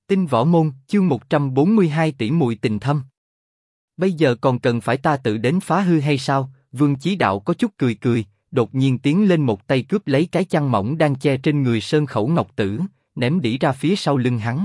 Tinh Võ Môn, chương 142 tỷ muội tình thâm. Bây giờ còn cần phải ta tự đến phá hư hay sao? Vương Chí Đạo có chút cười cười, đột nhiên tiến lên một tay cướp lấy cái chăn mỏng đang che trên người Sơn Khẩu Ngọc Tử, ném đỉ ra phía sau lưng hắn.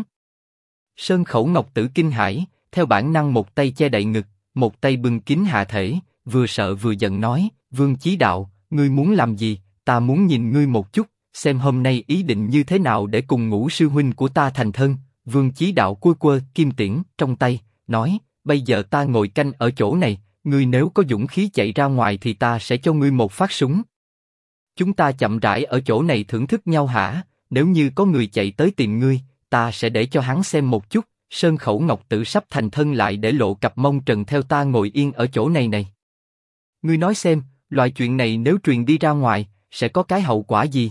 Sơn Khẩu Ngọc Tử kinh hãi, theo bản năng một tay che đậy ngực, một tay bưng kín hạ thể, vừa sợ vừa giận nói: Vương Chí Đạo, ngươi muốn làm gì? Ta muốn nhìn ngươi một chút, xem hôm nay ý định như thế nào để cùng Ngũ sư huynh của ta thành thân. Vương Chí Đạo cua quơ kim tiễn trong tay, nói: bây giờ ta ngồi canh ở chỗ này, ngươi nếu có dũng khí chạy ra ngoài thì ta sẽ cho ngươi một phát súng. Chúng ta chậm rãi ở chỗ này thưởng thức nhau hả? Nếu như có người chạy tới tìm ngươi, ta sẽ để cho hắn xem một chút. Sơn Khẩu Ngọc Tử sắp thành thân lại để lộ cặp mông trần theo ta ngồi yên ở chỗ này này. Ngươi nói xem, loại chuyện này nếu truyền đi ra ngoài, sẽ có cái hậu quả gì?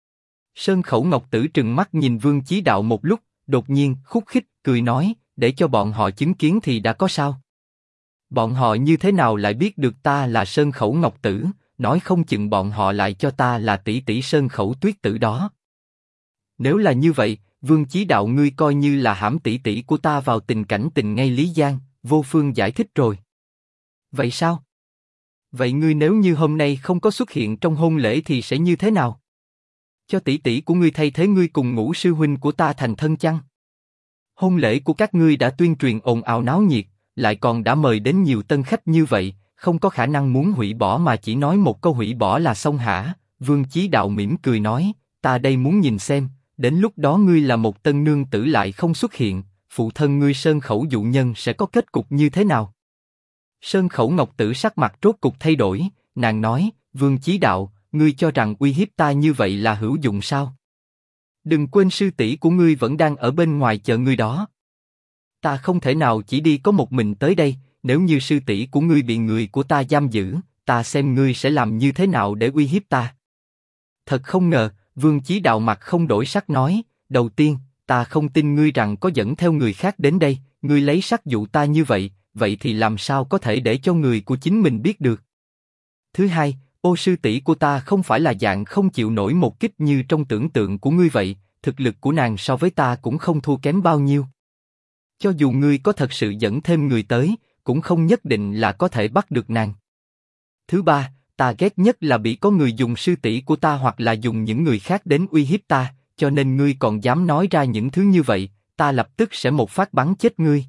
Sơn Khẩu Ngọc Tử trừng mắt nhìn Vương Chí Đạo một lúc, đột nhiên khúc khích cười nói: để cho bọn họ chứng kiến thì đã có sao? Bọn họ như thế nào lại biết được ta là Sơn Khẩu Ngọc Tử? Nói không chừng bọn họ lại cho ta là tỷ tỷ Sơn Khẩu Tuyết Tử đó. Nếu là như vậy, Vương Chí Đạo ngươi coi như là hãm tỷ tỷ của ta vào tình cảnh tình ngay Lý Giang. Vô Phương giải thích rồi. Vậy sao? Vậy ngươi nếu như hôm nay không có xuất hiện trong hôn lễ thì sẽ như thế nào? Cho tỷ tỷ của ngươi thay thế ngươi cùng Ngũ sư huynh của ta thành thân chăng? Hôn lễ của các ngươi đã tuyên truyền ồn ào náo nhiệt, lại còn đã mời đến nhiều tân khách như vậy, không có khả năng muốn hủy bỏ mà chỉ nói một câu hủy bỏ là xong hả? Vương Chí Đạo mỉm cười nói: ta đây muốn nhìn xem, đến lúc đó ngươi là một tân nương tử lại không xuất hiện, phụ thân ngươi Sơn Khẩu dụ nhân sẽ có kết cục như thế nào? Sơn Khẩu Ngọc Tử sắc mặt rốt cục thay đổi, nàng nói: Vương Chí Đạo, ngươi cho rằng uy hiếp ta như vậy là hữu dụng sao? Đừng quên sư tỷ của ngươi vẫn đang ở bên ngoài chờ ngươi đó. Ta không thể nào chỉ đi có một mình tới đây, nếu như sư tỷ của ngươi bị người của ta giam giữ, ta xem ngươi sẽ làm như thế nào để uy hiếp ta. Thật không ngờ, Vương Chí Đạo mặt không đổi sắc nói: đầu tiên, ta không tin ngươi rằng có dẫn theo người khác đến đây, ngươi lấy sắc dụ ta như vậy, vậy thì làm sao có thể để cho người của chính mình biết được? Thứ hai, ô sư tỷ của ta không phải là dạng không chịu nổi một kích như trong tưởng tượng của ngươi vậy, thực lực của nàng so với ta cũng không thua kém bao nhiêu. Cho dù ngươi có thật sự dẫn thêm người tới, cũng không nhất định là có thể bắt được nàng. Thứ ba, ta ghét nhất là bị có người dùng sư tỷ của ta hoặc là dùng những người khác đến uy hiếp ta, cho nên ngươi còn dám nói ra những thứ như vậy, ta lập tức sẽ một phát bắn chết ngươi.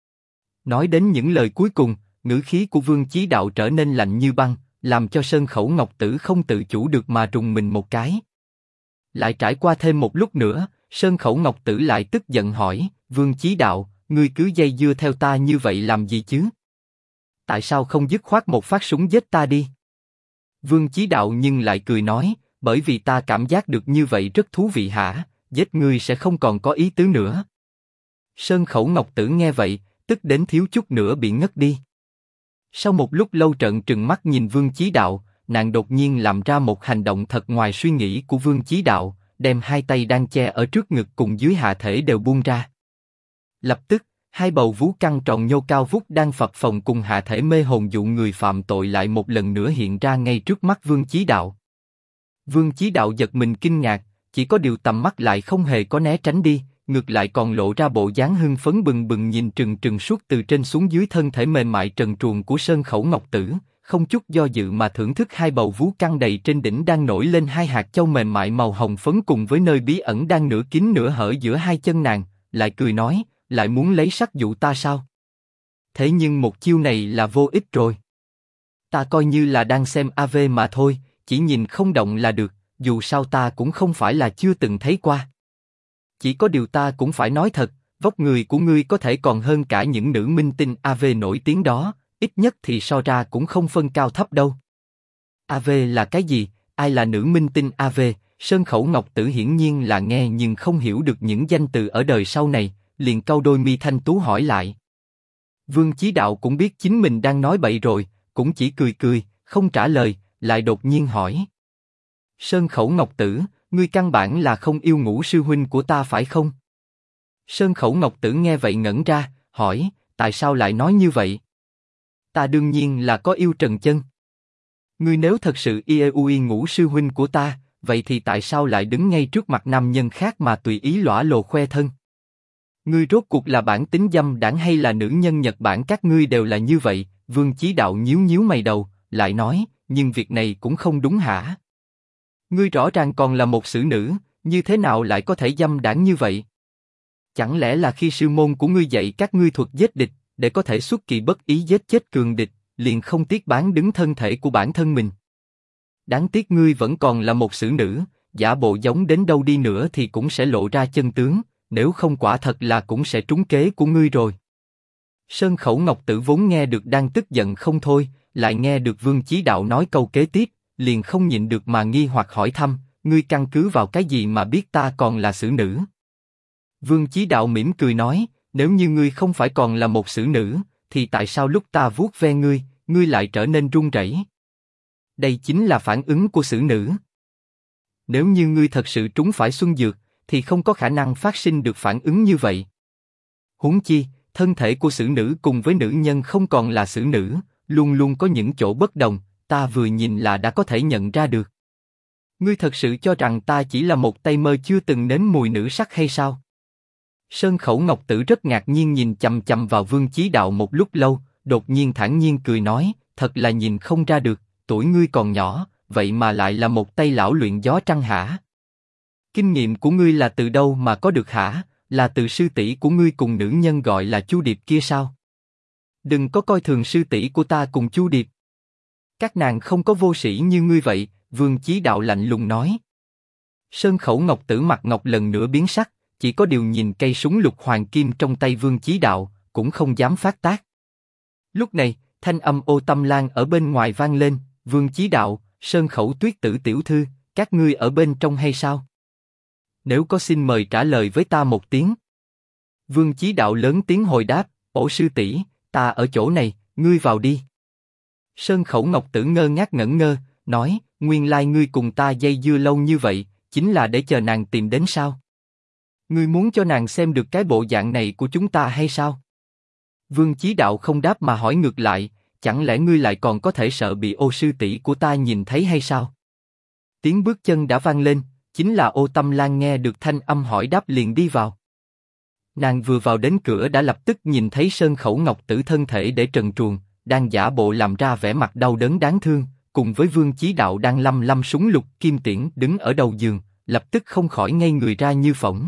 Nói đến những lời cuối cùng, ngữ khí của Vương Chí Đạo trở nên lạnh như băng, làm cho Sơn Khẩu Ngọc Tử không tự chủ được mà rùng mình một cái. Lại trải qua thêm một lúc nữa, Sơn Khẩu Ngọc Tử lại tức giận hỏi: Vương Chí Đạo, ngươi cứ dây dưa theo ta như vậy làm gì chứ? Tại sao không dứt khoát một phát súng giết ta đi? Vương Chí Đạo nhưng lại cười nói: bởi vì ta cảm giác được như vậy rất thú vị hả? Giết ngươi sẽ không còn có ý tứ nữa. Sơn Khẩu Ngọc Tử nghe vậy, tức đến thiếu chút nữa bị ngất đi. Sau một lúc lâu trợn trừng mắt nhìn Vương Chí Đạo, nàng đột nhiên làm ra một hành động thật ngoài suy nghĩ của Vương Chí Đạo, đem hai tay đang che ở trước ngực cùng dưới hạ thể đều buông ra. Lập tức, hai bầu vú căng tròn nhô cao vút đang phập phồng cùng hạ thể mê hồn dụ người phạm tội lại một lần nữa hiện ra ngay trước mắt Vương Chí Đạo. Vương Chí Đạo giật mình kinh ngạc, chỉ có điều tầm mắt lại không hề có né tránh đi, ngược lại còn lộ ra bộ dáng hưng phấn bừng bừng nhìn trừng trừng suốt từ trên xuống dưới thân thể mềm mại trần truồng của Sơn Khẩu Ngọc Tử, không chút do dự mà thưởng thức hai bầu vú căng đầy trên đỉnh đang nổi lên hai hạt châu mềm mại màu hồng phấn cùng với nơi bí ẩn đang nửa kín nửa hở giữa hai chân nàng, lại cười nói: lại muốn lấy sắc dụ ta sao? Thế nhưng một chiêu này là vô ích rồi. Ta coi như là đang xem AV mà thôi, chỉ nhìn không động là được, dù sao ta cũng không phải là chưa từng thấy qua. Chỉ có điều ta cũng phải nói thật, vóc người của ngươi có thể còn hơn cả những nữ minh tinh AV nổi tiếng đó, ít nhất thì so ra cũng không phân cao thấp đâu. AV là cái gì? Ai là nữ minh tinh AV? Sơn Khẩu Ngọc Tử hiển nhiên là nghe nhưng không hiểu được những danh từ ở đời sau này, liền cau đôi mi thanh tú hỏi lại. Vương Chí Đạo cũng biết chính mình đang nói bậy rồi, cũng chỉ cười cười, không trả lời, lại đột nhiên hỏi: Sơn Khẩu Ngọc Tử, ngươi căn bản là không yêu Ngũ sư huynh của ta phải không? Sơn Khẩu Ngọc Tử nghe vậy ngẩn ra, hỏi: tại sao lại nói như vậy? Ta đương nhiên là có yêu Trần Chân. Ngươi nếu thật sự yêu Ngũ sư huynh của ta, vậy thì tại sao lại đứng ngay trước mặt nam nhân khác mà tùy ý lõa lồ khoe thân? Ngươi rốt cuộc là bản tính dâm đãng hay là nữ nhân Nhật Bản, các ngươi đều là như vậy. Vương Chí Đạo nhíu nhíu mày đầu, lại nói, nhưng việc này cũng không đúng hả? Ngươi rõ ràng còn là một xử nữ, như thế nào lại có thể dâm đãng như vậy? Chẳng lẽ là khi sư môn của ngươi dạy các ngươi thuật giết địch, để có thể xuất kỳ bất ý giết chết cường địch, liền không tiếc bán đứng thân thể của bản thân mình? Đáng tiếc ngươi vẫn còn là một xử nữ, giả bộ giống đến đâu đi nữa thì cũng sẽ lộ ra chân tướng, nếu không quả thật là cũng sẽ trúng kế của ngươi rồi. Sơn Khẩu Ngọc Tử vốn nghe được đang tức giận không thôi, lại nghe được Vương Chí Đạo nói câu kế tiếp, liền không nhịn được mà nghi hoặc hỏi thăm, ngươi căn cứ vào cái gì mà biết ta còn là xử nữ? Vương Chí Đạo mỉm cười nói, nếu như ngươi không phải còn là một xử nữ, thì tại sao lúc ta vuốt ve ngươi, ngươi lại trở nên run rẩy? Đây chính là phản ứng của xử nữ. Nếu như ngươi thật sự trúng phải xuân dược, thì không có khả năng phát sinh được phản ứng như vậy. Huống chi, thân thể của xử nữ cùng với nữ nhân không còn là xử nữ, luôn luôn có những chỗ bất đồng, ta vừa nhìn là đã có thể nhận ra được. Ngươi thật sự cho rằng ta chỉ là một tay mơ chưa từng nếm mùi nữ sắc hay sao? Sơn Khẩu Ngọc Tử rất ngạc nhiên nhìn chằm chằm vào Vương Chí Đạo một lúc lâu, đột nhiên thản nhiên cười nói, thật là nhìn không ra được, tuổi ngươi còn nhỏ, vậy mà lại là một tay lão luyện gió trăng hả? Kinh nghiệm của ngươi là từ đâu mà có được hả? Là từ sư tỷ của ngươi cùng nữ nhân gọi là Chu Điệp kia sao? Đừng có coi thường sư tỷ của ta cùng Chu Điệp. Các nàng không có vô sĩ như ngươi vậy, Vương Chí Đạo lạnh lùng nói. Sơn Khẩu Ngọc Tử mặt ngọc lần nữa biến sắc, chỉ có điều nhìn cây súng lục hoàng kim trong tay Vương Chí Đạo, cũng không dám phát tác. Lúc này, thanh âm Ô Tâm Lan ở bên ngoài vang lên, Vương Chí Đạo, Sơn Khẩu Tuyết Tử tiểu thư, các ngươi ở bên trong hay sao? Nếu có xin mời trả lời với ta một tiếng. Vương Chí Đạo lớn tiếng hồi đáp, ổ sư tỷ, ta ở chỗ này, ngươi vào đi. Sơn Khẩu Ngọc Tử ngơ ngác ngẩn ngơ, nói, nguyên lai ngươi cùng ta dây dưa lâu như vậy, chính là để chờ nàng tìm đến sao? Ngươi muốn cho nàng xem được cái bộ dạng này của chúng ta hay sao? Vương Chí Đạo không đáp mà hỏi ngược lại, chẳng lẽ ngươi lại còn có thể sợ bị Ô sư tỷ của ta nhìn thấy hay sao? Tiếng bước chân đã vang lên, chính là Ô Tâm Lan nghe được thanh âm hỏi đáp liền đi vào. Nàng vừa vào đến cửa đã lập tức nhìn thấy Sơn Khẩu Ngọc Tử thân thể để trần truồng, đang giả bộ làm ra vẻ mặt đau đớn đáng thương, cùng với Vương Chí Đạo đang lăm lăm súng lục kim tiễn đứng ở đầu giường, lập tức không khỏi ngây người ra như phỏng.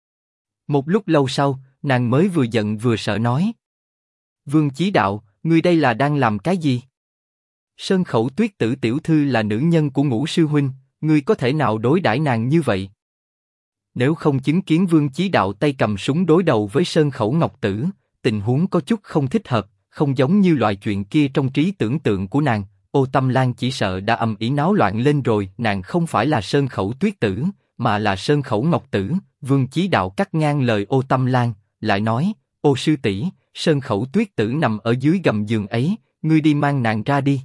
Một lúc lâu sau, nàng mới vừa giận vừa sợ nói: Vương Chí Đạo, ngươi đây là đang làm cái gì? Sơn Khẩu Tuyết Tử tiểu thư là nữ nhân của Ngũ sư huynh, ngươi có thể nào đối đãi nàng như vậy? Nếu không chứng kiến Vương Chí Đạo tay cầm súng đối đầu với Sơn Khẩu Ngọc Tử, tình huống có chút không thích hợp, không giống như loại chuyện kia trong trí tưởng tượng của nàng. Ô Tâm Lan chỉ sợ đã ầm ĩ náo loạn lên rồi. Nàng không phải là Sơn Khẩu Tuyết Tử, mà là Sơn Khẩu Ngọc Tử. Vương Chí Đạo cắt ngang lời Ô Tâm Lan, lại nói: Ô sư tỷ, Sơn Khẩu Tuyết Tử nằm ở dưới gầm giường ấy, ngươi đi mang nàng ra đi.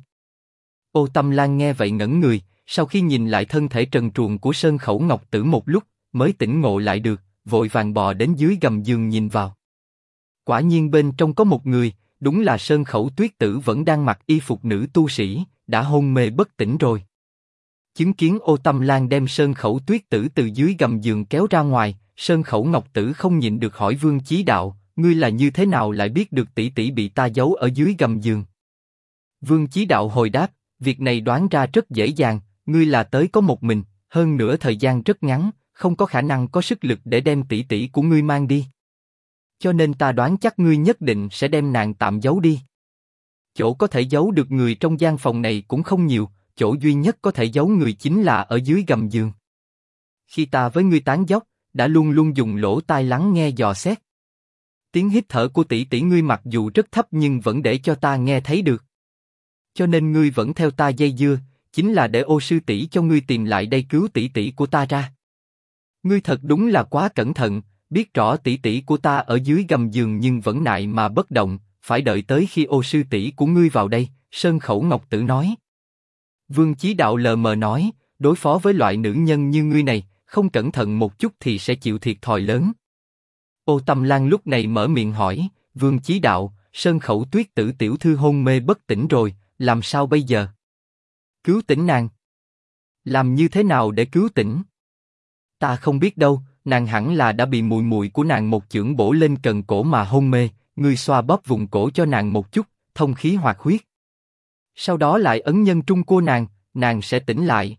Ô Tâm Lan nghe vậy ngẩn người, sau khi nhìn lại thân thể trần truồng của Sơn Khẩu Ngọc Tử một lúc, mới tỉnh ngộ lại được, vội vàng bò đến dưới gầm giường nhìn vào. Quả nhiên bên trong có một người, đúng là Sơn Khẩu Tuyết Tử vẫn đang mặc y phục nữ tu sĩ, đã hôn mê bất tỉnh rồi. Chứng kiến Ô Tâm Lan đem Sơn Khẩu Tuyết Tử từ dưới gầm giường kéo ra ngoài, Sơn Khẩu Ngọc Tử không nhịn được hỏi Vương Chí Đạo: ngươi là như thế nào lại biết được tỷ tỷ bị ta giấu ở dưới gầm giường? Vương Chí Đạo hồi đáp: việc này đoán ra rất dễ dàng, ngươi là tới có một mình, hơn nữa thời gian rất ngắn, không có khả năng có sức lực để đem tỷ tỷ của ngươi mang đi. Cho nên ta đoán chắc ngươi nhất định sẽ đem nàng tạm giấu đi. Chỗ có thể giấu được người trong gian phòng này cũng không nhiều, chỗ duy nhất có thể giấu người chính là ở dưới gầm giường. Khi ta với ngươi tán dóc, đã luôn luôn dùng lỗ tai lắng nghe dò xét. Tiếng hít thở của tỷ tỷ ngươi mặc dù rất thấp nhưng vẫn để cho ta nghe thấy được. Cho nên ngươi vẫn theo ta dây dưa, chính là để Ô sư tỷ cho ngươi tìm lại đây cứu tỷ tỷ của ta ra. Ngươi thật đúng là quá cẩn thận, biết rõ tỷ tỷ của ta ở dưới gầm giường nhưng vẫn nại mà bất động, phải đợi tới khi Ô sư tỷ của ngươi vào đây. Sơn Khẩu Ngọc Tử nói. Vương Chí Đạo lờ mờ nói, đối phó với loại nữ nhân như ngươi này, không cẩn thận một chút thì sẽ chịu thiệt thòi lớn. Ô Tâm Lan lúc này mở miệng hỏi, Vương Chí Đạo, Sơn Khẩu Tuyết Tử tiểu thư hôn mê bất tỉnh rồi, làm sao bây giờ? Cứu tỉnh nàng? Làm như thế nào để cứu tỉnh? Ta không biết đâu, nàng hẳn là đã bị mùi mùi của nàng một chưởng bổ lên cần cổ mà hôn mê, ngươi xoa bóp vùng cổ cho nàng một chút, thông khí hoạt huyết. Sau đó lại ấn nhân trung của nàng sẽ tỉnh lại.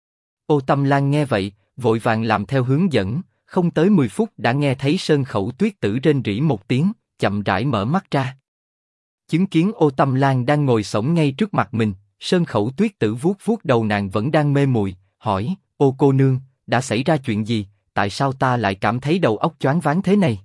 Ô Tâm Lan nghe vậy, vội vàng làm theo hướng dẫn, không tới 10 phút đã nghe thấy Sơn Khẩu Tuyết Tử rên rỉ một tiếng, chậm rãi mở mắt ra. Chứng kiến Ô Tâm Lan đang ngồi xổm ngay trước mặt mình, Sơn Khẩu Tuyết Tử vuốt vuốt đầu nàng vẫn đang mê muội, hỏi: Ô cô nương, đã xảy ra chuyện gì? Tại sao ta lại cảm thấy đầu óc choáng váng thế này?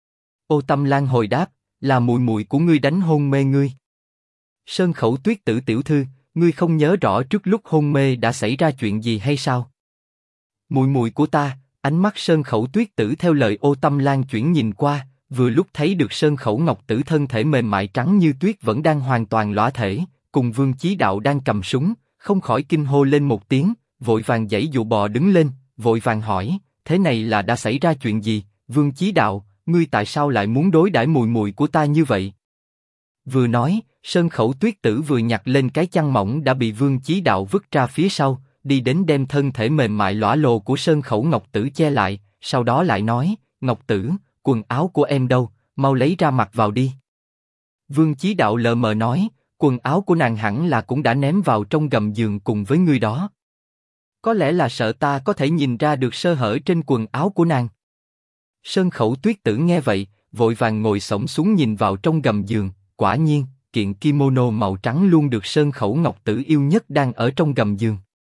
Ô Tâm Lan hồi đáp: là mùi mùi của ngươi đánh hôn mê ngươi. Sơn Khẩu Tuyết Tử tiểu thư, ngươi không nhớ rõ trước lúc hôn mê đã xảy ra chuyện gì hay sao? Mùi mùi của ta. Ánh mắt Sơn Khẩu Tuyết Tử theo lời Ô Tâm Lan chuyển nhìn qua, vừa lúc thấy được Sơn Khẩu Ngọc Tử thân thể mềm mại trắng như tuyết vẫn đang hoàn toàn lõa thể, cùng Vương Chí Đạo đang cầm súng, không khỏi kinh hô lên một tiếng, vội vàng giãy dụ bò đứng lên, vội vàng hỏi: thế này là đã xảy ra chuyện gì? Vương Chí Đạo, ngươi tại sao lại muốn đối đãi mùi mùi của ta như vậy? Vừa nói, Sơn Khẩu Tuyết Tử vừa nhặt lên cái chăn mỏng đã bị Vương Chí Đạo vứt ra phía sau, đi đến đem thân thể mềm mại lõa lồ của Sơn Khẩu Ngọc Tử che lại, sau đó lại nói: Ngọc Tử, quần áo của em đâu, mau lấy ra mặc vào đi. Vương Chí Đạo lờ mờ nói: quần áo của nàng hẳn là cũng đã ném vào trong gầm giường cùng với ngươi đó. Có lẽ là sợ ta có thể nhìn ra được sơ hở trên quần áo của nàng. Sơn Khẩu Tuyết Tử nghe vậy, vội vàng ngồi xổm xuống nhìn vào trong gầm giường, quả nhiên, kiện kimono màu trắng luôn được Sơn Khẩu Ngọc Tử yêu nhất đang ở trong gầm giường.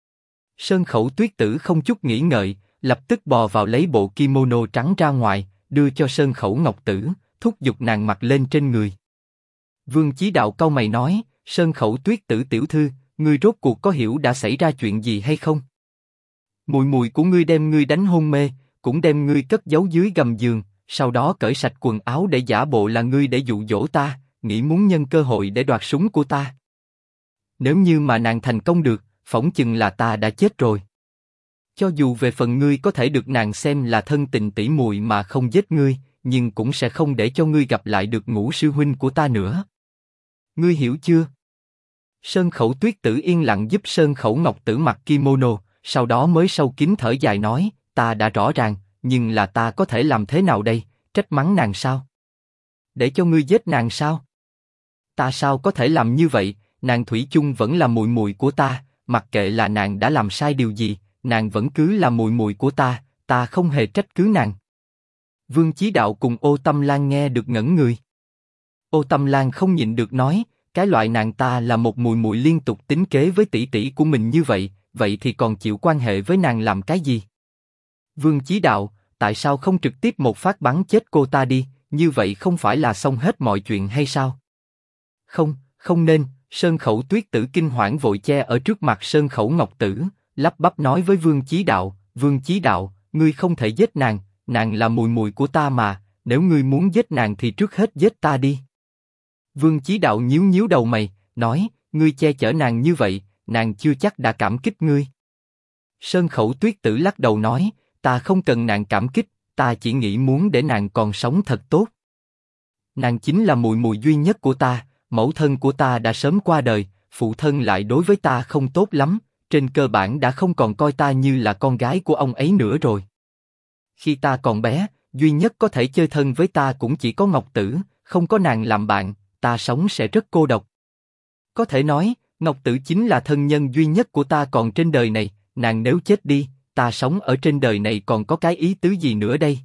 Sơn Khẩu Tuyết Tử không chút nghĩ ngợi, lập tức bò vào lấy bộ kimono trắng ra ngoài, đưa cho Sơn Khẩu Ngọc Tử, thúc giục nàng mặc lên trên người. Vương Chí Đạo cau mày nói: Sơn Khẩu Tuyết Tử tiểu thư, ngươi rốt cuộc có hiểu đã xảy ra chuyện gì hay không? Mùi mùi của ngươi đem ngươi đánh hôn mê, cũng đem ngươi cất giấu dưới gầm giường, sau đó cởi sạch quần áo để giả bộ là ngươi để dụ dỗ ta, nghĩ muốn nhân cơ hội để đoạt súng của ta. Nếu như mà nàng thành công được, phỏng chừng là ta đã chết rồi. Cho dù về phần ngươi có thể được nàng xem là thân tình tỷ muội mà không giết ngươi, nhưng cũng sẽ không để cho ngươi gặp lại được Ngũ sư huynh của ta nữa. Ngươi hiểu chưa? Sơn Khẩu Tuyết Tử yên lặng giúp Sơn Khẩu Ngọc Tử mặc kimono, sau đó mới sâu kín thở dài nói: ta đã rõ ràng, nhưng là ta có thể làm thế nào đây? Trách mắng nàng sao? Để cho ngươi giết nàng sao? Ta sao có thể làm như vậy? Nàng thủy chung vẫn là mùi mùi của ta, mặc kệ là nàng đã làm sai điều gì, nàng vẫn cứ là mùi mùi của ta không hề trách cứ nàng. Vương Chí Đạo cùng Ô Tâm Lan nghe được ngẩn người. Ô Tâm Lan không nhịn được nói: cái loại nàng ta là một mùi mùi liên tục tính kế với tỷ tỷ của mình như vậy, vậy thì còn chịu quan hệ với nàng làm cái gì? Vương Chí Đạo, tại sao không trực tiếp một phát bắn chết cô ta đi, như vậy không phải là xong hết mọi chuyện hay sao? Không, không nên. Sơn Khẩu Tuyết Tử kinh hoảng vội che ở trước mặt Sơn Khẩu Ngọc Tử, lắp bắp nói với Vương Chí Đạo: Vương Chí Đạo, ngươi không thể giết nàng, nàng là mùi mùi của ta mà, nếu ngươi muốn giết nàng thì trước hết giết ta đi. Vương Chí Đạo nhíu nhíu đầu mày, nói: ngươi che chở nàng như vậy, nàng chưa chắc đã cảm kích ngươi. Sơn Khẩu Tuyết Tử lắc đầu nói: ta không cần nàng cảm kích, ta chỉ nghĩ muốn để nàng còn sống thật tốt. Nàng chính là mùi mùi duy nhất của ta, mẫu thân của ta đã sớm qua đời, phụ thân lại đối với ta không tốt lắm, trên cơ bản đã không còn coi ta như là con gái của ông ấy nữa rồi. Khi ta còn bé, duy nhất có thể chơi thân với ta cũng chỉ có Ngọc Tử, không có nàng làm bạn, ta sống sẽ rất cô độc. Có thể nói, Ngọc Tử chính là thân nhân duy nhất của ta còn trên đời này, nàng nếu chết đi, ta sống ở trên đời này còn có cái ý tứ gì nữa đây?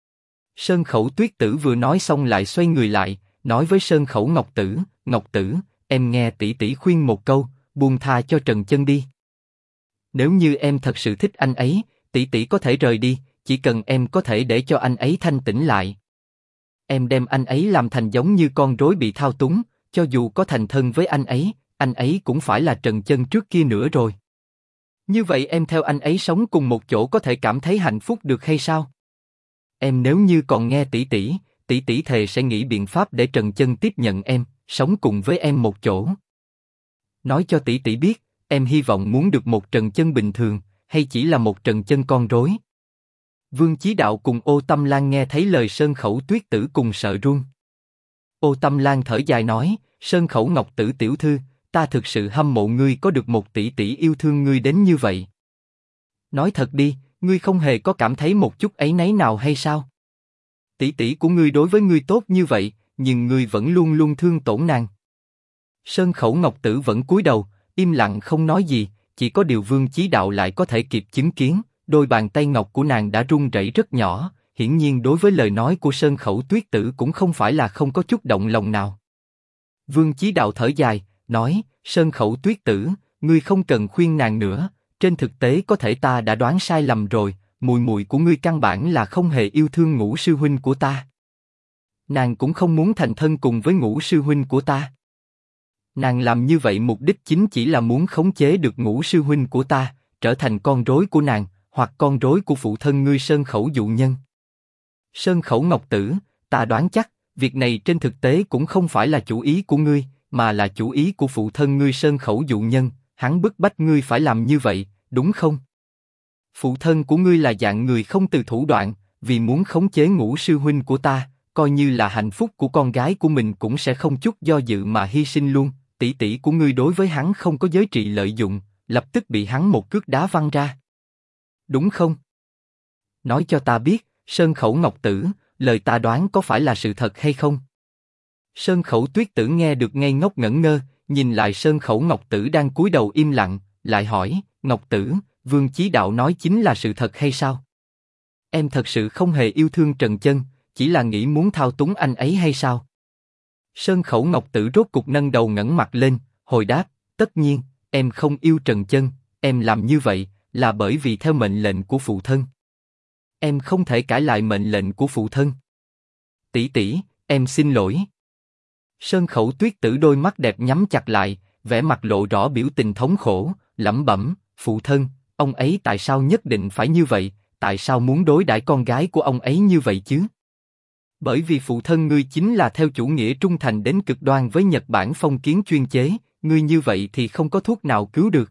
Sơn Khẩu Tuyết Tử vừa nói xong lại xoay người lại, nói với Sơn Khẩu Ngọc Tử: Ngọc Tử, em nghe tỷ tỷ khuyên một câu, buông tha cho Trần Chân đi. Nếu như em thật sự thích anh ấy, tỷ tỷ có thể rời đi, chỉ cần em có thể để cho anh ấy thanh tĩnh lại. Em đem anh ấy làm thành giống như con rối bị thao túng, cho dù có thành thân với anh ấy cũng phải là Trần Chân trước kia nữa rồi. Như vậy em theo anh ấy sống cùng một chỗ có thể cảm thấy hạnh phúc được hay sao? Em nếu như còn nghe tỷ tỷ thề sẽ nghĩ biện pháp để Trần Chân tiếp nhận em, sống cùng với em một chỗ. Nói cho tỷ tỷ biết, em hy vọng muốn được một Trần Chân bình thường, hay chỉ là một Trần Chân con rối. Vương Chí Đạo cùng Ô Tâm Lan nghe thấy lời Sơn Khẩu Tuyết Tử cùng sợ run. Ô Tâm Lan thở dài nói: Sơn Khẩu Ngọc Tử tiểu thư, ta thực sự hâm mộ ngươi có được một tỷ tỷ yêu thương ngươi đến như vậy. Nói thật đi, ngươi không hề có cảm thấy một chút áy náy nào hay sao? Tỷ tỷ của ngươi đối với ngươi tốt như vậy, nhưng ngươi vẫn luôn luôn thương tổn nàng. Sơn Khẩu Ngọc Tử vẫn cúi đầu, im lặng không nói gì, chỉ có điều Vương Chí Đạo lại có thể kịp chứng kiến, đôi bàn tay ngọc của nàng đã run rẩy rất nhỏ, hiển nhiên đối với lời nói của Sơn Khẩu Tuyết Tử cũng không phải là không có chút động lòng nào. Vương Chí Đạo thở dài, nói, Sơn Khẩu Tuyết Tử, ngươi không cần khuyên nàng nữa, trên thực tế có thể ta đã đoán sai lầm rồi, mùi mùi của ngươi căn bản là không hề yêu thương Ngũ sư huynh của ta. Nàng cũng không muốn thành thân cùng với Ngũ sư huynh của ta. Nàng làm như vậy mục đích chính chỉ là muốn khống chế được Ngũ sư huynh của ta, trở thành con rối của nàng, hoặc con rối của phụ thân ngươi Sơn Khẩu Dụ Nhân. Sơn Khẩu Ngọc Tử, ta đoán chắc, việc này trên thực tế cũng không phải là chủ ý của ngươi, mà là chủ ý của phụ thân ngươi Sơn Khẩu Dụ Nhân, hắn bức bách ngươi phải làm như vậy, đúng không? Phụ thân của ngươi là dạng người không từ thủ đoạn, vì muốn khống chế Ngũ sư huynh của ta, coi như là hạnh phúc của con gái của mình cũng sẽ không chút do dự mà hy sinh luôn. Tỷ tỷ của ngươi đối với hắn không có giới trị lợi dụng, lập tức bị hắn một cước đá văng ra. Đúng không? Nói cho ta biết, Sơn Khẩu Ngọc Tử, lời ta đoán có phải là sự thật hay không? Sơn Khẩu Tuyết Tử nghe được ngây ngốc ngẩn ngơ, nhìn lại Sơn Khẩu Ngọc Tử đang cúi đầu im lặng, lại hỏi, Ngọc Tử, Vương Chí Đạo nói chính là sự thật hay sao? Em thật sự không hề yêu thương Trần Chân, chỉ là nghĩ muốn thao túng anh ấy hay sao? Sơn Khẩu Ngọc Tử rốt cục nâng đầu ngẩng mặt lên, hồi đáp, tất nhiên, em không yêu Trần Chân, em làm như vậy là bởi vì theo mệnh lệnh của phụ thân. Em không thể cãi lại mệnh lệnh của phụ thân. Tỷ tỷ, em xin lỗi. Sơn Khẩu Tuyết Tử đôi mắt đẹp nhắm chặt lại, vẻ mặt lộ rõ biểu tình thống khổ, lẩm bẩm, phụ thân, ông ấy tại sao nhất định phải như vậy, tại sao muốn đối đãi con gái của ông ấy như vậy chứ? Bởi vì phụ thân ngươi chính là theo chủ nghĩa trung thành đến cực đoan với Nhật Bản phong kiến chuyên chế, ngươi như vậy thì không có thuốc nào cứu được.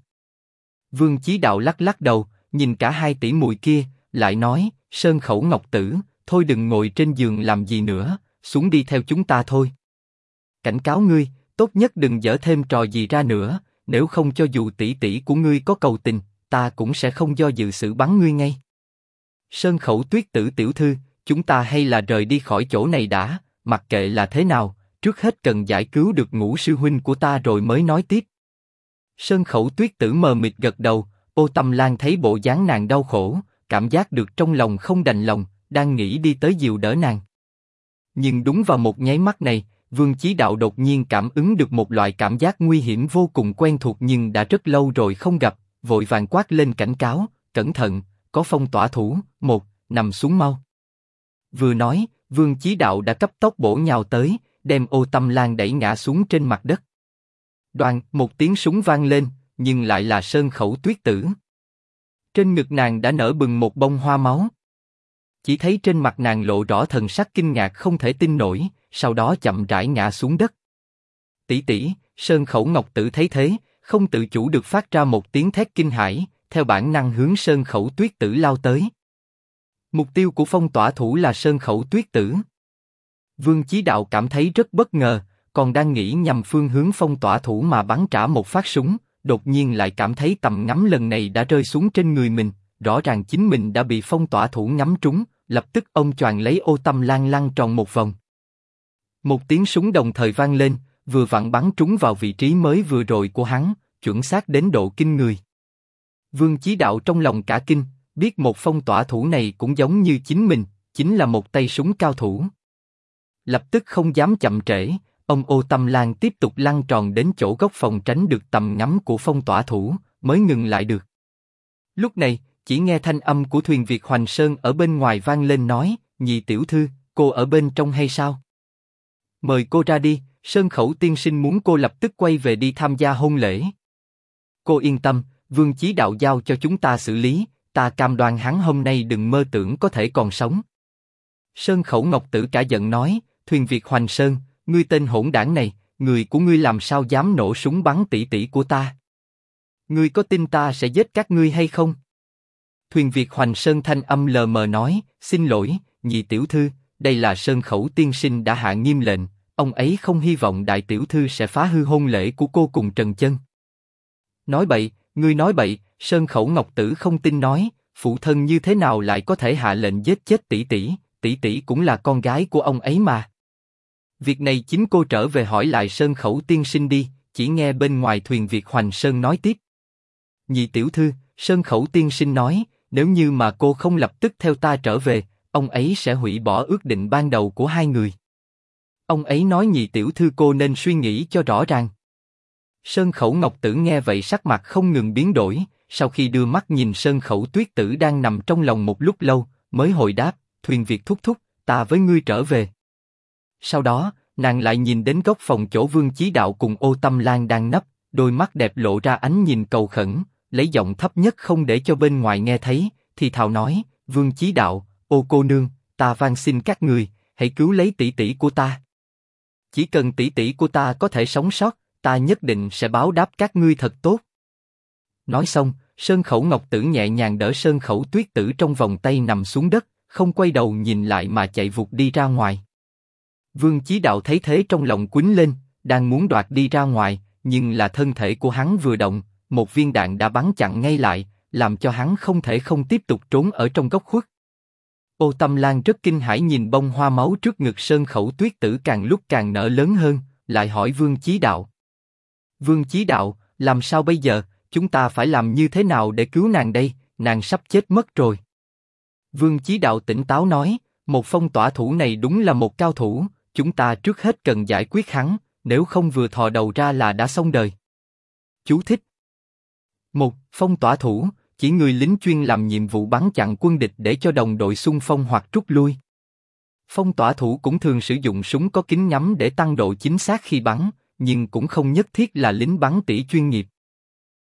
Vương Chí Đạo lắc lắc đầu, nhìn cả hai tỷ muội kia, lại nói, Sơn Khẩu Ngọc Tử, thôi đừng ngồi trên giường làm gì nữa, xuống đi theo chúng ta thôi. Cảnh cáo ngươi, tốt nhất đừng giở thêm trò gì ra nữa, nếu không cho dù tỷ tỷ của ngươi có cầu tình, ta cũng sẽ không do dự xử bắn ngươi ngay. Sơn Khẩu Tuyết Tử tiểu thư, chúng ta hay là rời đi khỏi chỗ này đã, mặc kệ là thế nào, trước hết cần giải cứu được Ngũ sư huynh của ta rồi mới nói tiếp. Sơn Khẩu Tuyết Tử mờ mịt gật đầu, Ô Tâm Lan thấy bộ dáng nàng đau khổ, cảm giác được trong lòng không đành lòng, đang nghĩ đi tới dìu đỡ nàng. Nhưng đúng vào một nháy mắt này, Vương Chí Đạo đột nhiên cảm ứng được một loại cảm giác nguy hiểm vô cùng quen thuộc nhưng đã rất lâu rồi không gặp, vội vàng quát lên cảnh cáo, cẩn thận, có phong tỏa thủ, một, nằm xuống mau. Vừa nói, Vương Chí Đạo đã cấp tốc bổ nhào tới, đem Ô Tâm Lan đẩy ngã xuống trên mặt đất. Đoàng, một tiếng súng vang lên, nhưng lại là Sơn Khẩu Tuyết Tử. Trên ngực nàng đã nở bừng một bông hoa máu. Chỉ thấy trên mặt nàng lộ rõ thần sắc kinh ngạc không thể tin nổi, sau đó chậm rãi ngã xuống đất. Tỷ tỷ, Sơn Khẩu Ngọc Tử thấy thế, không tự chủ được phát ra một tiếng thét kinh hãi, theo bản năng hướng Sơn Khẩu Tuyết Tử lao tới. Mục tiêu của phong tỏa thủ là Sơn Khẩu Tuyết Tử. Vương Chí Đạo cảm thấy rất bất ngờ, còn đang nghĩ nhằm phương hướng phong tỏa thủ mà bắn trả một phát súng, đột nhiên lại cảm thấy tầm ngắm lần này đã rơi xuống trên người mình, rõ ràng chính mình đã bị phong tỏa thủ ngắm trúng, lập tức ông choàng lấy Ô Tâm Lan lăn tròn một vòng. Một tiếng súng đồng thời vang lên, vừa vặn bắn trúng vào vị trí mới vừa rồi của hắn, chuẩn xác đến độ kinh người. Vương Chí Đạo trong lòng cả kinh, biết một phong tỏa thủ này cũng giống như chính mình, chính là một tay súng cao thủ. Lập tức không dám chậm trễ, ông Ô Tâm Lan tiếp tục lăn tròn đến chỗ góc phòng tránh được tầm ngắm của phong tỏa thủ, mới ngừng lại được. Lúc này, chỉ nghe thanh âm của Thuyền Việt Hoành Sơn ở bên ngoài vang lên nói, nhị tiểu thư, cô ở bên trong hay sao? Mời cô ra đi, Sơn Khẩu tiên sinh muốn cô lập tức quay về đi tham gia hôn lễ. Cô yên tâm, Vương Chí Đạo giao cho chúng ta xử lý, ta cam đoan hắn hôm nay đừng mơ tưởng có thể còn sống. Sơn Khẩu Ngọc Tử cả giận nói, Thuyền Việt Hoành Sơn, ngươi tên hỗn đảng này, người của ngươi làm sao dám nổ súng bắn tỷ tỷ của ta? Ngươi có tin ta sẽ giết các ngươi hay không? Thuyền Việt Hoành Sơn thanh âm lờ mờ nói, xin lỗi, nhị tiểu thư, đây là Sơn Khẩu tiên sinh đã hạ nghiêm lệnh, ông ấy không hy vọng đại tiểu thư sẽ phá hư hôn lễ của cô cùng Trần Chân. Nói bậy, ngươi nói bậy, Sơn Khẩu Ngọc Tử không tin nói, phụ thân như thế nào lại có thể hạ lệnh giết chết tỷ tỷ cũng là con gái của ông ấy mà. Việc này chính cô trở về hỏi lại Sơn Khẩu tiên sinh đi, chỉ nghe bên ngoài thuyền Việt Hoành Sơn nói tiếp. Nhị tiểu thư, Sơn Khẩu tiên sinh nói, nếu như mà cô không lập tức theo ta trở về, ông ấy sẽ hủy bỏ ước định ban đầu của hai người. Ông ấy nói nhị tiểu thư cô nên suy nghĩ cho rõ ràng. Sơn Khẩu Ngọc Tử nghe vậy sắc mặt không ngừng biến đổi, sau khi đưa mắt nhìn Sơn Khẩu Tuyết Tử đang nằm trong lòng một lúc lâu, mới hồi đáp, thuyền Việt thúc thúc, ta với ngươi trở về. Sau đó, nàng lại nhìn đến góc phòng chỗ Vương Chí Đạo cùng Ô Tâm Lan đang nấp, đôi mắt đẹp lộ ra ánh nhìn cầu khẩn, lấy giọng thấp nhất không để cho bên ngoài nghe thấy, thì thào nói, Vương Chí Đạo, Ô cô nương, ta van xin các người, hãy cứu lấy tỷ tỷ của ta. Chỉ cần tỷ tỷ của ta có thể sống sót, ta nhất định sẽ báo đáp các ngươi thật tốt. Nói xong, Sơn Khẩu Ngọc Tử nhẹ nhàng đỡ Sơn Khẩu Tuyết Tử trong vòng tay nằm xuống đất, không quay đầu nhìn lại mà chạy vụt đi ra ngoài. Vương Chí Đạo thấy thế trong lòng quýnh lên, đang muốn đoạt đi ra ngoài, nhưng là thân thể của hắn vừa động, một viên đạn đã bắn chặn ngay lại, làm cho hắn không thể không tiếp tục trốn ở trong góc khuất. Ô Tâm Lan rất kinh hãi nhìn bông hoa máu trước ngực Sơn Khẩu Tuyết Tử càng lúc càng nở lớn hơn, lại hỏi Vương Chí Đạo. Vương Chí Đạo, làm sao bây giờ, chúng ta phải làm như thế nào để cứu nàng đây, nàng sắp chết mất rồi. Vương Chí Đạo tỉnh táo nói, một phong tỏa thủ này đúng là một cao thủ, chúng ta trước hết cần giải quyết hắn, nếu không vừa thò đầu ra là đã xong đời. Chú thích. Một, phong tỏa thủ, chỉ người lính chuyên làm nhiệm vụ bắn chặn quân địch để cho đồng đội xung phong hoặc rút lui. Phong tỏa thủ cũng thường sử dụng súng có kính ngắm để tăng độ chính xác khi bắn, nhưng cũng không nhất thiết là lính bắn tỉ chuyên nghiệp.